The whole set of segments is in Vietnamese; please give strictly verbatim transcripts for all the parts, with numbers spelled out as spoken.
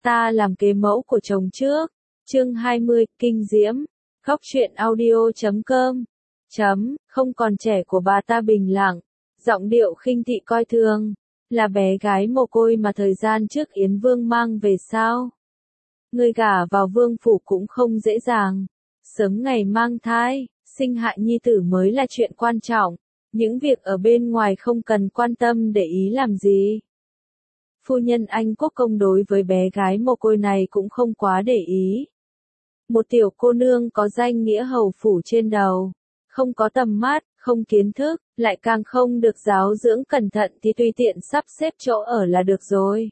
Ta làm kế mẫu của chồng trước. Chương hai mươi, kinh diễm. Góc truyện audio chấm com. Chấm, không còn trẻ của bà ta bình lặng, giọng điệu khinh thị coi thường. Là bé gái mồ côi mà thời gian trước Yến Vương mang về sao? Người gả vào vương phủ cũng không dễ dàng. Sớm ngày mang thai, sinh hạ nhi tử mới là chuyện quan trọng. Những việc ở bên ngoài không cần quan tâm để ý làm gì. Phu nhân Anh Quốc Công đối với bé gái mồ côi này cũng không quá để ý. Một tiểu cô nương có danh nghĩa hầu phủ trên đầu, không có tầm mắt, không kiến thức, lại càng không được giáo dưỡng cẩn thận thì tùy tiện sắp xếp chỗ ở là được rồi.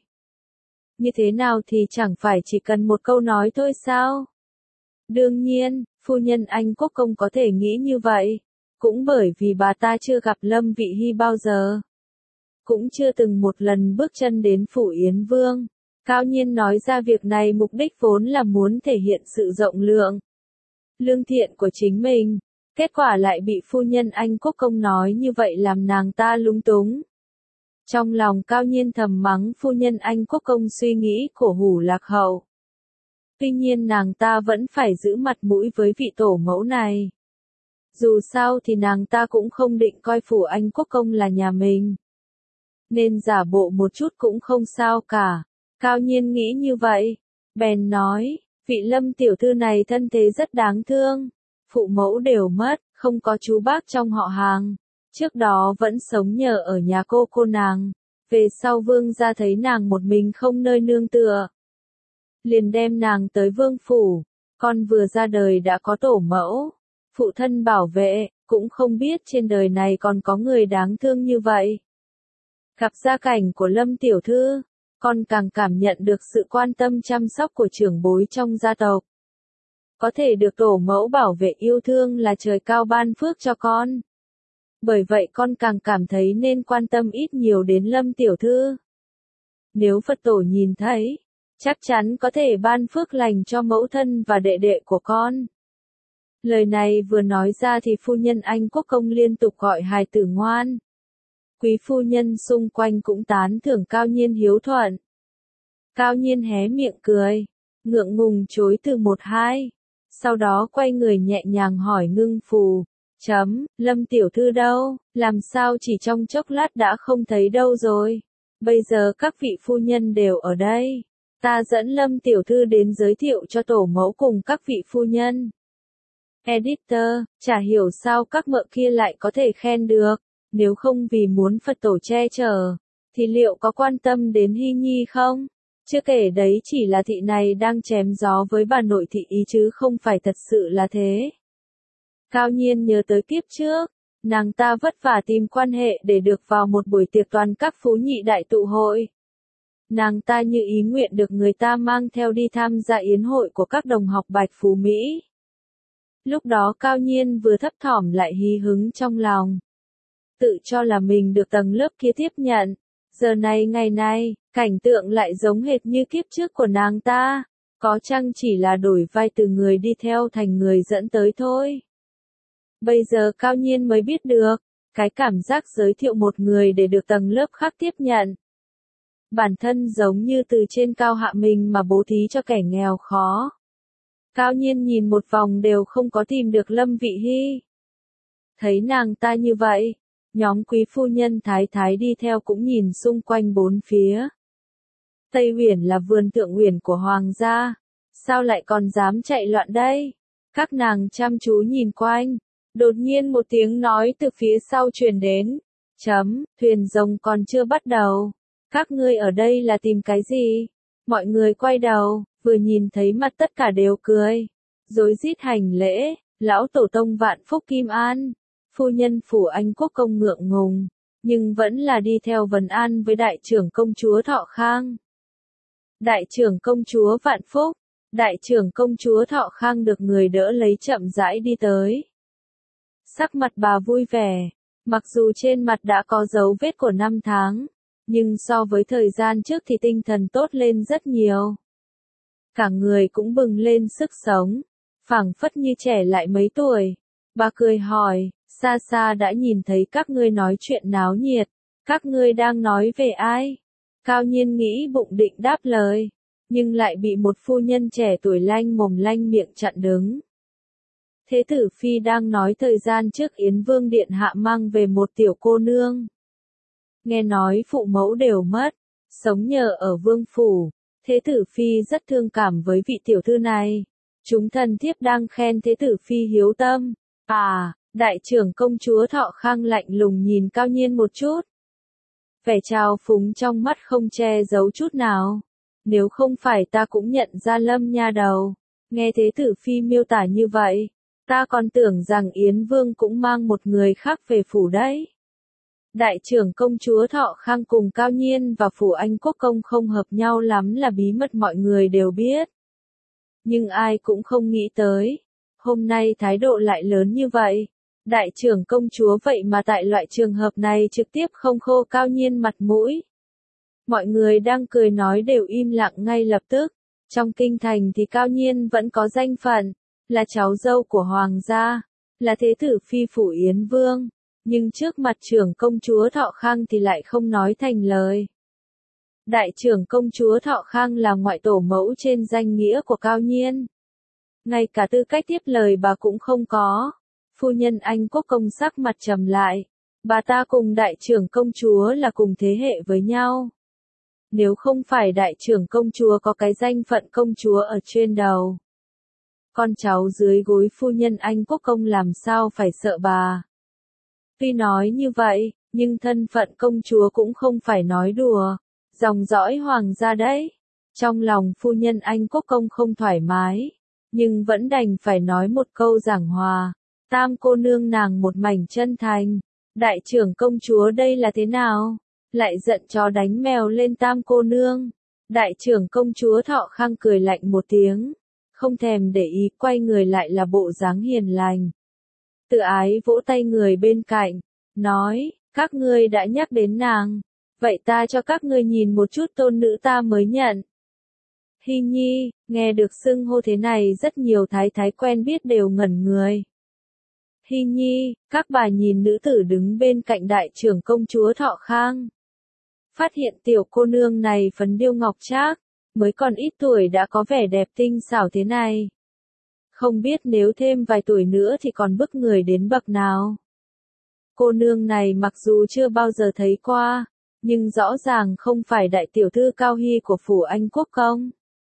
Như thế nào thì chẳng phải chỉ cần một câu nói thôi sao? Đương nhiên, phu nhân Anh Quốc Công có thể nghĩ như vậy, cũng bởi vì bà ta chưa gặp Lâm Vị Hy bao giờ. Cũng chưa từng một lần bước chân đến phủ Yến Vương. Cao Nhiên nói ra việc này mục đích vốn là muốn thể hiện sự rộng lượng, lương thiện của chính mình. Kết quả lại bị phu nhân Anh Quốc Công nói như vậy làm nàng ta lúng túng. Trong lòng Cao Nhiên thầm mắng phu nhân Anh Quốc Công suy nghĩ cổ hủ lạc hậu. Tuy nhiên nàng ta vẫn phải giữ mặt mũi với vị tổ mẫu này. Dù sao thì nàng ta cũng không định coi phủ Anh Quốc Công là nhà mình, nên giả bộ một chút cũng không sao cả. Cao Nhiên nghĩ như vậy, bèn nói, vị Lâm tiểu thư này thân thế rất đáng thương, phụ mẫu đều mất, không có chú bác trong họ hàng, trước đó vẫn sống nhờ ở nhà cô cô nàng, về sau vương gia thấy nàng một mình không nơi nương tựa, liền đem nàng tới vương phủ, con vừa ra đời đã có tổ mẫu, phụ thân bảo vệ, cũng không biết trên đời này còn có người đáng thương như vậy. Gặp gia cảnh của Lâm tiểu thư, con càng cảm nhận được sự quan tâm chăm sóc của trưởng bối trong gia tộc. Có thể được tổ mẫu bảo vệ yêu thương là trời cao ban phước cho con. Bởi vậy con càng cảm thấy nên quan tâm ít nhiều đến Lâm tiểu thư. Nếu Phật tổ nhìn thấy, chắc chắn có thể ban phước lành cho mẫu thân và đệ đệ của con. Lời này vừa nói ra thì phu nhân Anh Quốc Công liên tục gọi hài tử ngoan. Quý phu nhân xung quanh cũng tán thưởng Cao Nhiên hiếu thuận. Cao Nhiên hé miệng cười, ngượng ngùng chối từ một hai, sau đó quay người nhẹ nhàng hỏi Ngưng Phù, chấm, Lâm tiểu thư đâu, làm sao chỉ trong chốc lát đã không thấy đâu rồi, bây giờ các vị phu nhân đều ở đây, ta dẫn Lâm tiểu thư đến giới thiệu cho tổ mẫu cùng các vị phu nhân. Editor, chả hiểu sao các mợ kia lại có thể khen được. Nếu không vì muốn Phật tổ che chở, thì liệu có quan tâm đến Hy Nhi không? Chưa kể đấy chỉ là thị này đang chém gió với bà nội thị ý chứ không phải thật sự là thế. Cao Nhiên nhớ tới kiếp trước, nàng ta vất vả tìm quan hệ để được vào một buổi tiệc toàn các phú nhị đại tụ hội. Nàng ta như ý nguyện được người ta mang theo đi tham gia yến hội của các đồng học Bạch Phú Mỹ. Lúc đó Cao Nhiên vừa thấp thỏm lại hí hứng trong lòng. Tự cho là mình được tầng lớp kia tiếp nhận. Giờ này ngày nay, cảnh tượng lại giống hệt như kiếp trước của nàng ta. Có chăng chỉ là đổi vai từ người đi theo thành người dẫn tới thôi. Bây giờ Cao Nhiên mới biết được, cái cảm giác giới thiệu một người để được tầng lớp khác tiếp nhận. Bản thân giống như từ trên cao hạ mình mà bố thí cho kẻ nghèo khó. Cao Nhiên nhìn một vòng đều không có tìm được Lâm Vị Hy. Thấy nàng ta như vậy, nhóm quý phu nhân thái thái đi theo cũng nhìn xung quanh bốn phía. Tây Uyển là vườn thượng uyển của hoàng gia, sao lại còn dám chạy loạn đây? Các nàng chăm chú nhìn quanh, đột nhiên một tiếng nói từ phía sau truyền đến. Chấm, thuyền rồng còn chưa bắt đầu. Các ngươi ở đây là tìm cái gì? Mọi người quay đầu, vừa nhìn thấy mặt tất cả đều cười. Rối rít hành lễ, lão tổ tông vạn phúc kim an. Phu nhân phủ Anh Quốc Công ngượng ngùng, nhưng vẫn là đi theo vấn an với đại trưởng công chúa Thọ Khang. Đại trưởng công chúa vạn phúc, đại trưởng công chúa Thọ Khang được người đỡ lấy chậm rãi đi tới. Sắc mặt bà vui vẻ, mặc dù trên mặt đã có dấu vết của năm tháng, nhưng so với thời gian trước thì tinh thần tốt lên rất nhiều. Cả người cũng bừng lên sức sống, phảng phất như trẻ lại mấy tuổi. Bà cười hỏi, xa xa đã nhìn thấy các ngươi nói chuyện náo nhiệt, các ngươi đang nói về ai? Cao Nhiên nghĩ bụng định đáp lời, nhưng lại bị một phu nhân trẻ tuổi lanh mồm lanh miệng chặn đứng. Thế tử phi đang nói thời gian trước Yến Vương điện hạ mang về một tiểu cô nương. Nghe nói phụ mẫu đều mất, sống nhờ ở vương phủ, thế tử phi rất thương cảm với vị tiểu thư này. Chúng thần thiếp đang khen thế tử phi hiếu tâm. À, đại trưởng công chúa Thọ Khang lạnh lùng nhìn Cao Nhiên một chút. Vẻ trào phúng trong mắt không che giấu chút nào. Nếu không phải ta cũng nhận ra Lâm nha đầu. Nghe thế tử phi miêu tả như vậy, ta còn tưởng rằng Yến Vương cũng mang một người khác về phủ đấy. Đại trưởng công chúa Thọ Khang cùng Cao Nhiên và phủ Anh Quốc công không hợp nhau lắm là bí mật mọi người đều biết. Nhưng ai cũng không nghĩ tới, hôm nay thái độ lại lớn như vậy. Đại trưởng công chúa vậy mà tại loại trường hợp này trực tiếp không khô Cao Nhiên mặt mũi. Mọi người đang cười nói đều im lặng ngay lập tức. Trong kinh thành thì Cao Nhiên vẫn có danh phận, là cháu dâu của hoàng gia, là thế tử phi phủ Yến Vương. Nhưng trước mặt trưởng công chúa Thọ Khang thì lại không nói thành lời. Đại trưởng công chúa Thọ Khang là ngoại tổ mẫu trên danh nghĩa của Cao Nhiên. Ngay cả tư cách tiếp lời bà cũng không có. Phu nhân Anh Quốc công sắc mặt trầm lại. Bà ta cùng đại trưởng công chúa là cùng thế hệ với nhau. Nếu không phải đại trưởng công chúa có cái danh phận công chúa ở trên đầu, con cháu dưới gối phu nhân Anh Quốc công làm sao phải sợ bà. Tuy nói như vậy, nhưng thân phận công chúa cũng không phải nói đùa. Dòng dõi hoàng gia đấy. Trong lòng phu nhân Anh Quốc công không thoải mái, nhưng vẫn đành phải nói một câu giảng hòa. Tam cô nương nàng một mảnh chân thành. Đại trưởng công chúa đây là thế nào? Lại giận chó đánh mèo lên tam cô nương. Đại trưởng công chúa Thọ Khang cười lạnh một tiếng, không thèm để ý, quay người lại là bộ dáng hiền lành. Tự ái vỗ tay người bên cạnh, nói, các ngươi đã nhắc đến nàng, vậy ta cho các ngươi nhìn một chút tôn nữ ta mới nhận. Hy Nhi, nghe được xưng hô thế này rất nhiều thái thái quen biết đều ngẩn người. Hy Nhi, các bà nhìn nữ tử đứng bên cạnh đại trưởng công chúa Thọ Khang. Phát hiện tiểu cô nương này phấn điêu ngọc trác, mới còn ít tuổi đã có vẻ đẹp tinh xảo thế này. Không biết nếu thêm vài tuổi nữa thì còn bức người đến bậc nào. Cô nương này mặc dù chưa bao giờ thấy qua, nhưng rõ ràng không phải đại tiểu thư Cao Hy của phủ Anh Quốc công.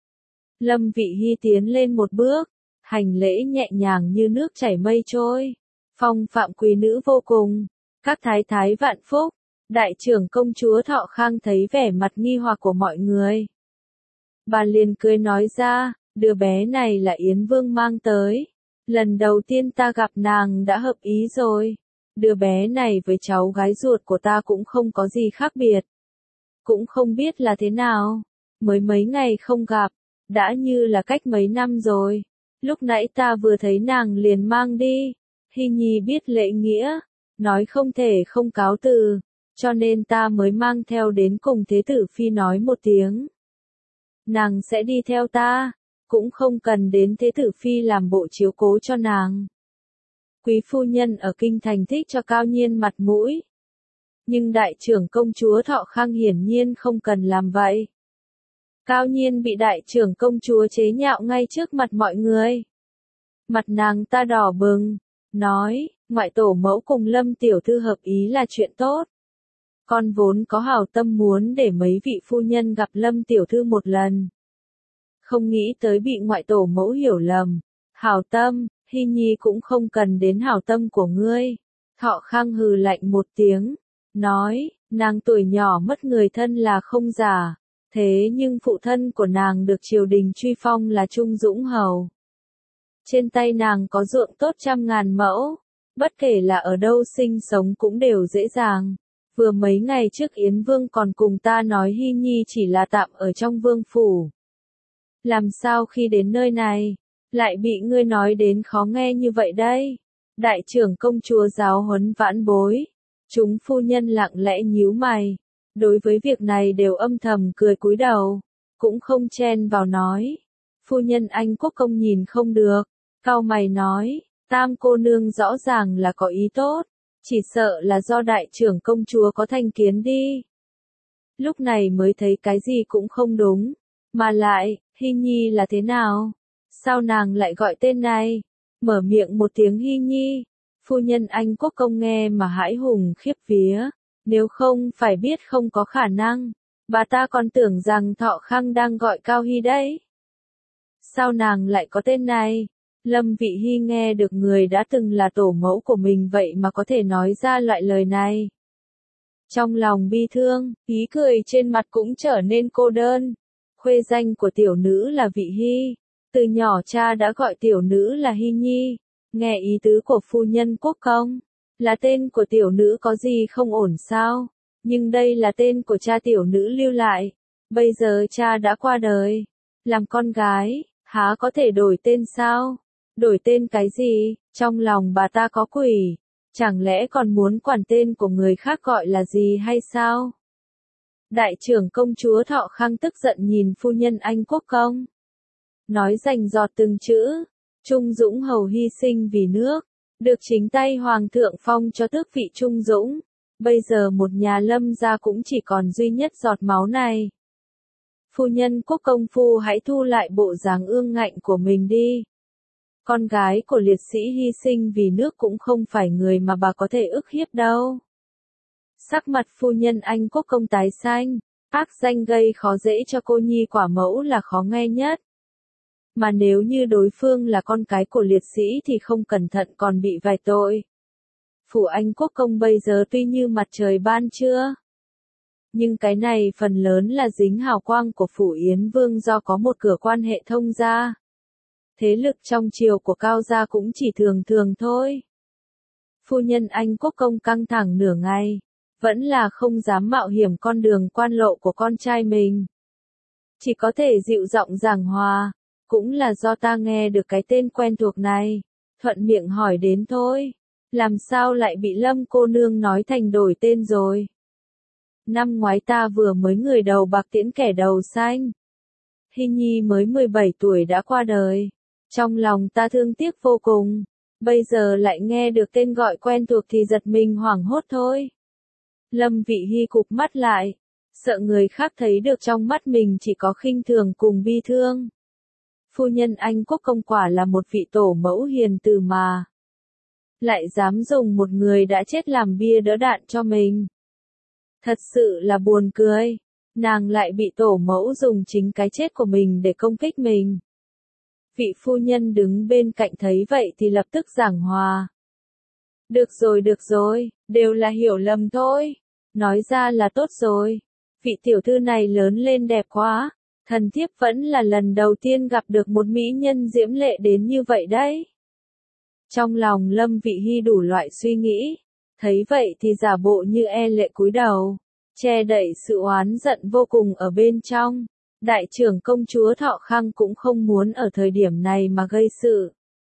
Lâm Vị Hy tiến lên một bước, hành lễ nhẹ nhàng như nước chảy mây trôi, phong phạm quý nữ vô cùng. Các thái thái vạn phúc. Đại trưởng công chúa Thọ Khang thấy vẻ mặt nghi hoặc của mọi người. Bà liền cười nói ra, đứa bé này là Yến Vương mang tới. Lần đầu tiên ta gặp nàng đã hợp ý rồi. Đứa bé này với cháu gái ruột của ta cũng không có gì khác biệt. Cũng không biết là thế nào. Mới mấy ngày không gặp, đã như là cách mấy năm rồi. Lúc nãy ta vừa thấy nàng liền mang đi. Hy Nhi biết lễ nghĩa, nói không thể không cáo từ. Cho nên ta mới mang theo đến cùng thế tử phi nói một tiếng. Nàng sẽ đi theo ta, cũng không cần đến thế tử phi làm bộ chiếu cố cho nàng. Quý phu nhân ở kinh thành thích cho Cao Nhiên mặt mũi. Nhưng đại trưởng công chúa Thọ Khang hiển nhiên không cần làm vậy. Cao Nhiên bị đại trưởng công chúa chế nhạo ngay trước mặt mọi người. Mặt nàng ta đỏ bừng, nói, ngoại tổ mẫu cùng Lâm tiểu thư hợp ý là chuyện tốt. Con vốn có hảo tâm muốn để mấy vị phu nhân gặp Lâm tiểu thư một lần. Không nghĩ tới bị ngoại tổ mẫu hiểu lầm. Hảo tâm, Hy Nhi cũng không cần đến hảo tâm của ngươi. Thọ Khang hừ lạnh một tiếng, nói, nàng tuổi nhỏ mất người thân là không giả. Thế nhưng phụ thân của nàng được triều đình truy phong là Trung Dũng Hầu. Trên tay nàng có ruộng tốt trăm ngàn mẫu. Bất kể là ở đâu sinh sống cũng đều dễ dàng. Vừa mấy ngày trước Yến Vương còn cùng ta nói Hy Nhi chỉ là tạm ở trong vương phủ. Làm sao khi đến nơi này, lại bị ngươi nói đến khó nghe như vậy đây? Đại trưởng công chúa giáo huấn vãn bối. Chúng phu nhân lặng lẽ nhíu mày. Đối với việc này đều âm thầm cười cúi đầu. Cũng không chen vào nói. Phu nhân Anh Quốc công nhìn không được. Cau mày nói, tam cô nương rõ ràng là có ý tốt. Chỉ sợ là do đại trưởng công chúa có thành kiến đi. Lúc này mới thấy cái gì cũng không đúng. Mà lại, Hy Nhi là thế nào? Sao nàng lại gọi tên này? Mở miệng một tiếng Hy Nhi, phu nhân Anh Quốc công nghe mà hãi hùng khiếp vía, nếu không phải biết không có khả năng, bà ta còn tưởng rằng Thọ Khang đang gọi Cao Hy đấy. Sao nàng lại có tên này? Lâm Vị Hy nghe được người đã từng là tổ mẫu của mình vậy mà có thể nói ra loại lời này. Trong lòng bi thương, ý cười trên mặt cũng trở nên cô đơn. Khuê danh của tiểu nữ là Vị Hy. Từ nhỏ cha đã gọi tiểu nữ là Hy Nhi. Nghe ý tứ của phu nhân Quốc công, là tên của tiểu nữ có gì không ổn sao? Nhưng đây là tên của cha tiểu nữ lưu lại. Bây giờ cha đã qua đời. Làm con gái, há có thể đổi tên sao? Đổi tên cái gì? Trong lòng bà ta có quỷ. Chẳng lẽ còn muốn quản tên của người khác gọi là gì hay sao? Đại trưởng công chúa Thọ Khang tức giận nhìn phu nhân Anh Quốc công. Nói rành giọt từng chữ. Trung Dũng hầu hy sinh vì nước. Được chính tay hoàng thượng phong cho tước vị Trung Dũng. Bây giờ một nhà Lâm gia cũng chỉ còn duy nhất giọt máu này. Phu nhân Quốc công phu hãy thu lại bộ dáng ương ngạnh của mình đi. Con gái của liệt sĩ hy sinh vì nước cũng không phải người mà bà có thể ức hiếp đâu. Sắc mặt phu nhân Anh Quốc công tái xanh, ác danh gây khó dễ cho cô nhi quả mẫu là khó nghe nhất. Mà nếu như đối phương là con cái của liệt sĩ thì không cẩn thận còn bị vài tội. Phủ Anh Quốc công bây giờ tuy như mặt trời ban trưa, nhưng cái này phần lớn là dính hào quang của phủ Yến Vương do có một cửa quan hệ thông gia. Thế lực trong triều của Cao gia cũng chỉ thường thường thôi. Phu nhân Anh Quốc công căng thẳng nửa ngày, vẫn là không dám mạo hiểm con đường quan lộ của con trai mình. Chỉ có thể dịu giọng giảng hòa, cũng là do ta nghe được cái tên quen thuộc này, thuận miệng hỏi đến thôi. Làm sao lại bị Lâm cô nương nói thành đổi tên rồi? Năm ngoái ta vừa mới người đầu bạc tiễn kẻ đầu xanh. Hy Nhi mới mười bảy tuổi đã qua đời. Trong lòng ta thương tiếc vô cùng. Bây giờ lại nghe được tên gọi quen thuộc thì giật mình hoảng hốt thôi. Lâm Vị Hy cụp mắt lại. Sợ người khác thấy được trong mắt mình chỉ có khinh thường cùng bi thương. Phu nhân Anh Quốc công quả là một vị tổ mẫu hiền từ mà. Lại dám dùng một người đã chết làm bia đỡ đạn cho mình. Thật sự là buồn cười. Nàng lại bị tổ mẫu dùng chính cái chết của mình để công kích mình. Vị phu nhân đứng bên cạnh thấy vậy thì lập tức giảng hòa. Được rồi được rồi, đều là hiểu lầm thôi. Nói ra là tốt rồi. Vị tiểu thư này lớn lên đẹp quá. Thần thiếp vẫn là lần đầu tiên gặp được một mỹ nhân diễm lệ đến như vậy đấy. Trong lòng Lâm Vị Hy đủ loại suy nghĩ. Thấy vậy thì giả bộ như e lệ cúi đầu. Che đậy sự oán giận vô cùng ở bên trong. Đại trưởng công chúa Thọ Khang cũng không muốn ở thời điểm này mà gây sự.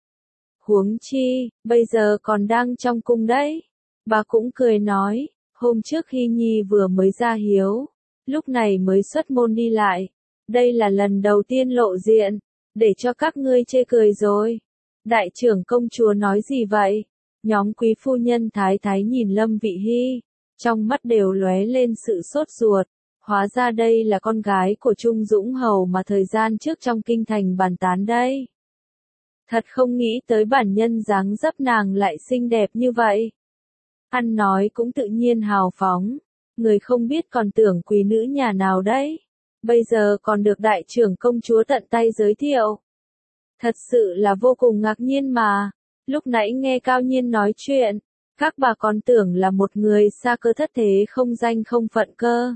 Huống chi, bây giờ còn đang trong cung đấy. Bà cũng cười nói, hôm trước Hy Nhi vừa mới ra hiếu, lúc này mới xuất môn đi lại. Đây là lần đầu tiên lộ diện, để cho các ngươi chê cười rồi. Đại trưởng công chúa nói gì vậy? Nhóm quý phu nhân thái thái nhìn Lâm Vị Hy, trong mắt đều lóe lên sự sốt ruột. Hóa ra đây là con gái của Trung Dũng hầu mà thời gian trước trong kinh thành bàn tán đây. Thật không nghĩ tới bản nhân dáng dấp nàng lại xinh đẹp như vậy. Ăn nói cũng tự nhiên hào phóng, người không biết còn tưởng quý nữ nhà nào đấy. Bây giờ còn được đại trưởng công chúa tận tay giới thiệu. Thật sự là vô cùng ngạc nhiên mà. Lúc nãy nghe Cao Nhiên nói chuyện, các bà còn tưởng là một người xa cơ thất thế không danh không phận cơ.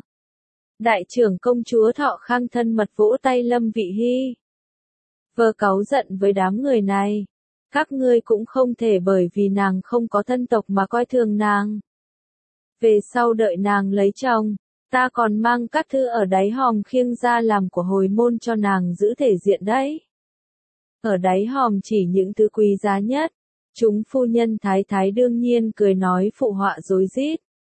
Đại trưởng công chúa Thọ Khang thân mật vỗ tay Lâm Vị Hy. Vờ cáu giận với đám người này. Các ngươi cũng không thể bởi vì nàng không có thân tộc mà coi thường nàng. Về sau đợi nàng lấy chồng, ta còn mang các thư ở đáy hòm khiêng ra làm của hồi môn cho nàng giữ thể diện đấy. Ở đáy hòm chỉ những thứ quý giá nhất. Chúng phu nhân thái thái đương nhiên cười nói phụ họa rối rít.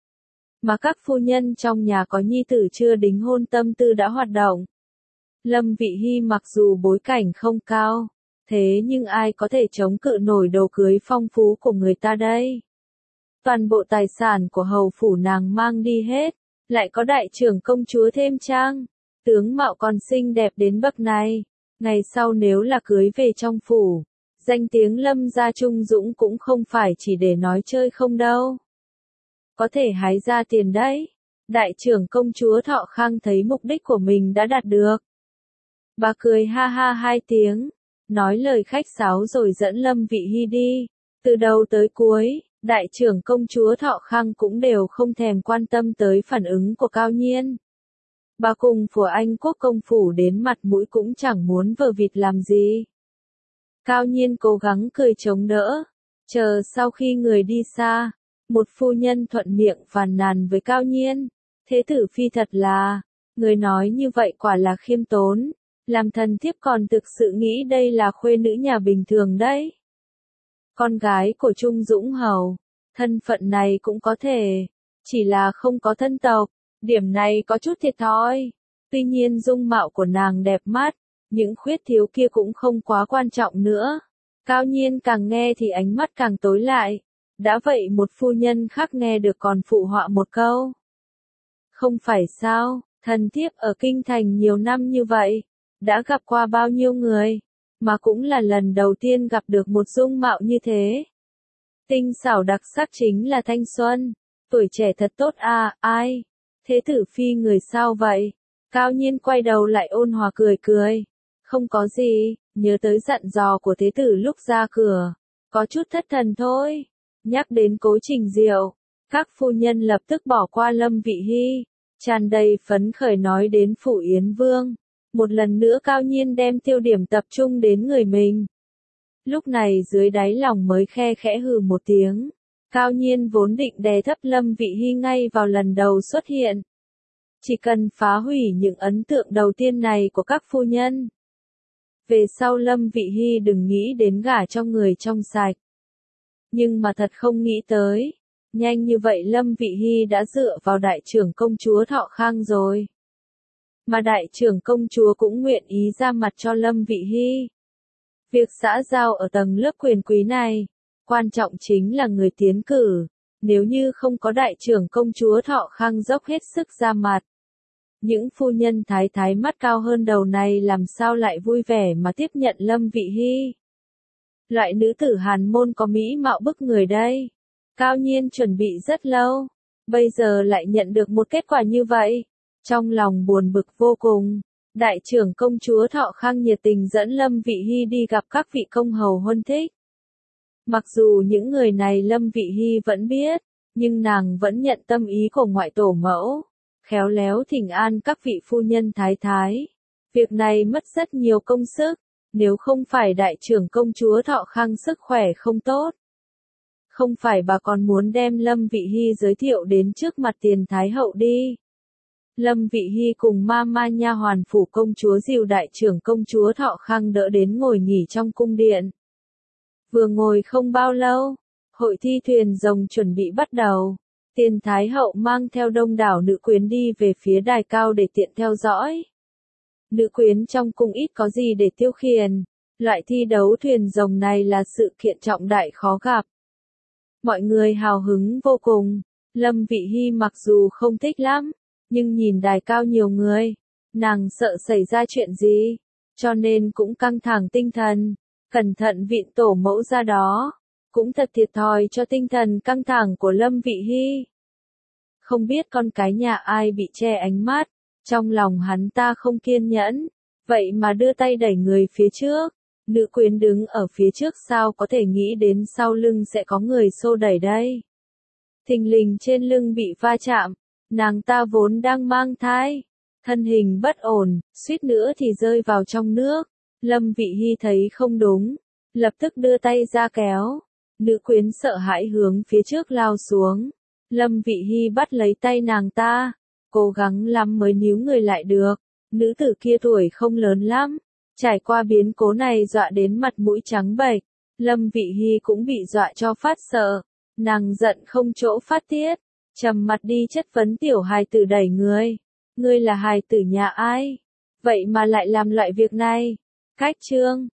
Mà các phu nhân trong nhà có nhi tử chưa đính hôn tâm tư đã hoạt động. Lâm Vị Hy mặc dù bối cảnh không cao, thế nhưng ai có thể chống cự nổi đồ cưới phong phú của người ta đây. Toàn bộ tài sản của hầu phủ nàng mang đi hết, lại có đại trưởng công chúa thêm trang. tướng mạo còn xinh đẹp đến bậc này, ngày sau nếu là cưới về trong phủ, danh tiếng Lâm gia Trung Dũng cũng không phải chỉ để nói chơi không đâu. Có thể hái ra tiền đấy. Đại trưởng công chúa Thọ Khang thấy mục đích của mình đã đạt được. Bà cười ha ha hai tiếng, nói lời khách sáo rồi dẫn Lâm Vị Hy đi. Từ đầu tới cuối, đại trưởng công chúa Thọ Khang cũng đều không thèm quan tâm tới phản ứng của Cao Nhiên. Bà cùng của anh quốc công phủ đến mặt mũi cũng chẳng muốn vờ vịt làm gì. Cao Nhiên cố gắng cười chống đỡ, chờ sau khi người đi xa, một phu nhân thuận miệng phàn nàn với Cao Nhiên. Thế tử phi thật là, người nói như vậy quả là khiêm tốn, làm thần thiếp còn thực sự nghĩ đây là khuê nữ nhà bình thường đấy. Con gái của Trung Dũng Hầu, thân phận này cũng có thể, chỉ là không có thân tộc, điểm này có chút thiệt thòi. Tuy nhiên dung mạo của nàng đẹp mắt, những khuyết thiếu kia cũng không quá quan trọng nữa. Cao Nhiên càng nghe thì ánh mắt càng tối lại, đã vậy một phu nhân khác nghe được còn phụ họa một câu. Không phải sao, thần thiếp ở kinh thành nhiều năm như vậy, đã gặp qua bao nhiêu người, mà cũng là lần đầu tiên gặp được một dung mạo như thế. Tinh xảo đặc sắc chính là thanh xuân, tuổi trẻ thật tốt à, ai? Thế tử phi người sao vậy? Cao Nhiên quay đầu lại ôn hòa cười cười. Không có gì, nhớ tới dặn dò của thế tử lúc ra cửa, có chút thất thần thôi. Nhắc đến Cố Trình Diệu, các phu nhân lập tức bỏ qua Lâm Vị Hy, tràn đầy phấn khởi nói đến phủ Yến Vương. Một lần nữa Cao Nhiên đem tiêu điểm tập trung đến người mình. Lúc này dưới đáy lòng mới khe khẽ hừ một tiếng. Cao Nhiên vốn định đè thấp Lâm Vị Hy ngay vào lần đầu xuất hiện. Chỉ cần phá hủy những ấn tượng đầu tiên này của các phu nhân. Về sau Lâm Vị Hy đừng nghĩ đến gả cho người trong sạch. Nhưng mà thật không nghĩ tới. Nhanh như vậy Lâm Vị Hy đã dựa vào đại trưởng công chúa Thọ Khang rồi. Mà đại trưởng công chúa cũng nguyện ý ra mặt cho Lâm Vị Hy. Việc xã giao ở tầng lớp quyền quý này, quan trọng chính là người tiến cử. Nếu như không có đại trưởng công chúa Thọ Khang dốc hết sức ra mặt, những phu nhân thái thái mắt cao hơn đầu này làm sao lại vui vẻ mà tiếp nhận Lâm Vị Hy. Loại nữ tử Hàn môn có mỹ mạo bức người đây. Cao Nhiên chuẩn bị rất lâu, bây giờ lại nhận được một kết quả như vậy. Trong lòng buồn bực vô cùng, đại trưởng công chúa Thọ Khang nhiệt tình dẫn Lâm Vị Hy đi gặp các vị công hầu huân thích. Mặc dù những người này Lâm Vị Hy vẫn biết, nhưng nàng vẫn nhận tâm ý của ngoại tổ mẫu, khéo léo thỉnh an các vị phu nhân thái thái. Việc này mất rất nhiều công sức, nếu không phải đại trưởng công chúa Thọ Khang sức khỏe không tốt. Không phải bà còn muốn đem Lâm Vị Hy giới thiệu đến trước mặt tiền thái hậu đi. Lâm Vị Hy cùng ma ma nha hoàn phủ công chúa dìu đại trưởng công chúa Thọ Khang đỡ đến ngồi nghỉ trong cung điện. Vừa ngồi không bao lâu, hội thi thuyền rồng chuẩn bị bắt đầu. Tiền thái hậu mang theo đông đảo nữ quyến đi về phía đài cao để tiện theo dõi. Nữ quyến trong cung ít có gì để tiêu khiển. Loại thi đấu thuyền rồng này là sự kiện trọng đại khó gặp. Mọi người hào hứng vô cùng. Lâm Vị Hy mặc dù không thích lắm, nhưng nhìn đài cao nhiều người, nàng sợ xảy ra chuyện gì, cho nên cũng căng thẳng tinh thần, cẩn thận vịn tổ mẫu ra đó, cũng thật thiệt thòi cho tinh thần căng thẳng của Lâm Vị Hy. Không biết con cái nhà ai bị che ánh mắt, trong lòng hắn ta không kiên nhẫn, vậy mà đưa tay đẩy người phía trước, nữ quyến đứng ở phía trước sao có thể nghĩ đến sau lưng sẽ có người xô đẩy đây. Thình lình trên lưng bị va chạm. Nàng ta vốn đang mang thai, thân hình bất ổn, suýt nữa thì rơi vào trong nước. Lâm Vị Hy thấy không đúng, lập tức đưa tay ra kéo. Nữ quyến sợ hãi hướng phía trước lao xuống. Lâm Vị Hy bắt lấy tay nàng ta, cố gắng lắm mới níu người lại được. Nữ tử kia tuổi không lớn lắm, trải qua biến cố này dọa đến mặt mũi trắng bệch. Lâm Vị Hy cũng bị dọa cho phát sợ, nàng giận không chỗ phát tiết. Trầm mặt đi chất vấn tiểu hài tử đẩy người. Ngươi là hài tử nhà ai? Vậy mà lại làm loại việc này. Cách chương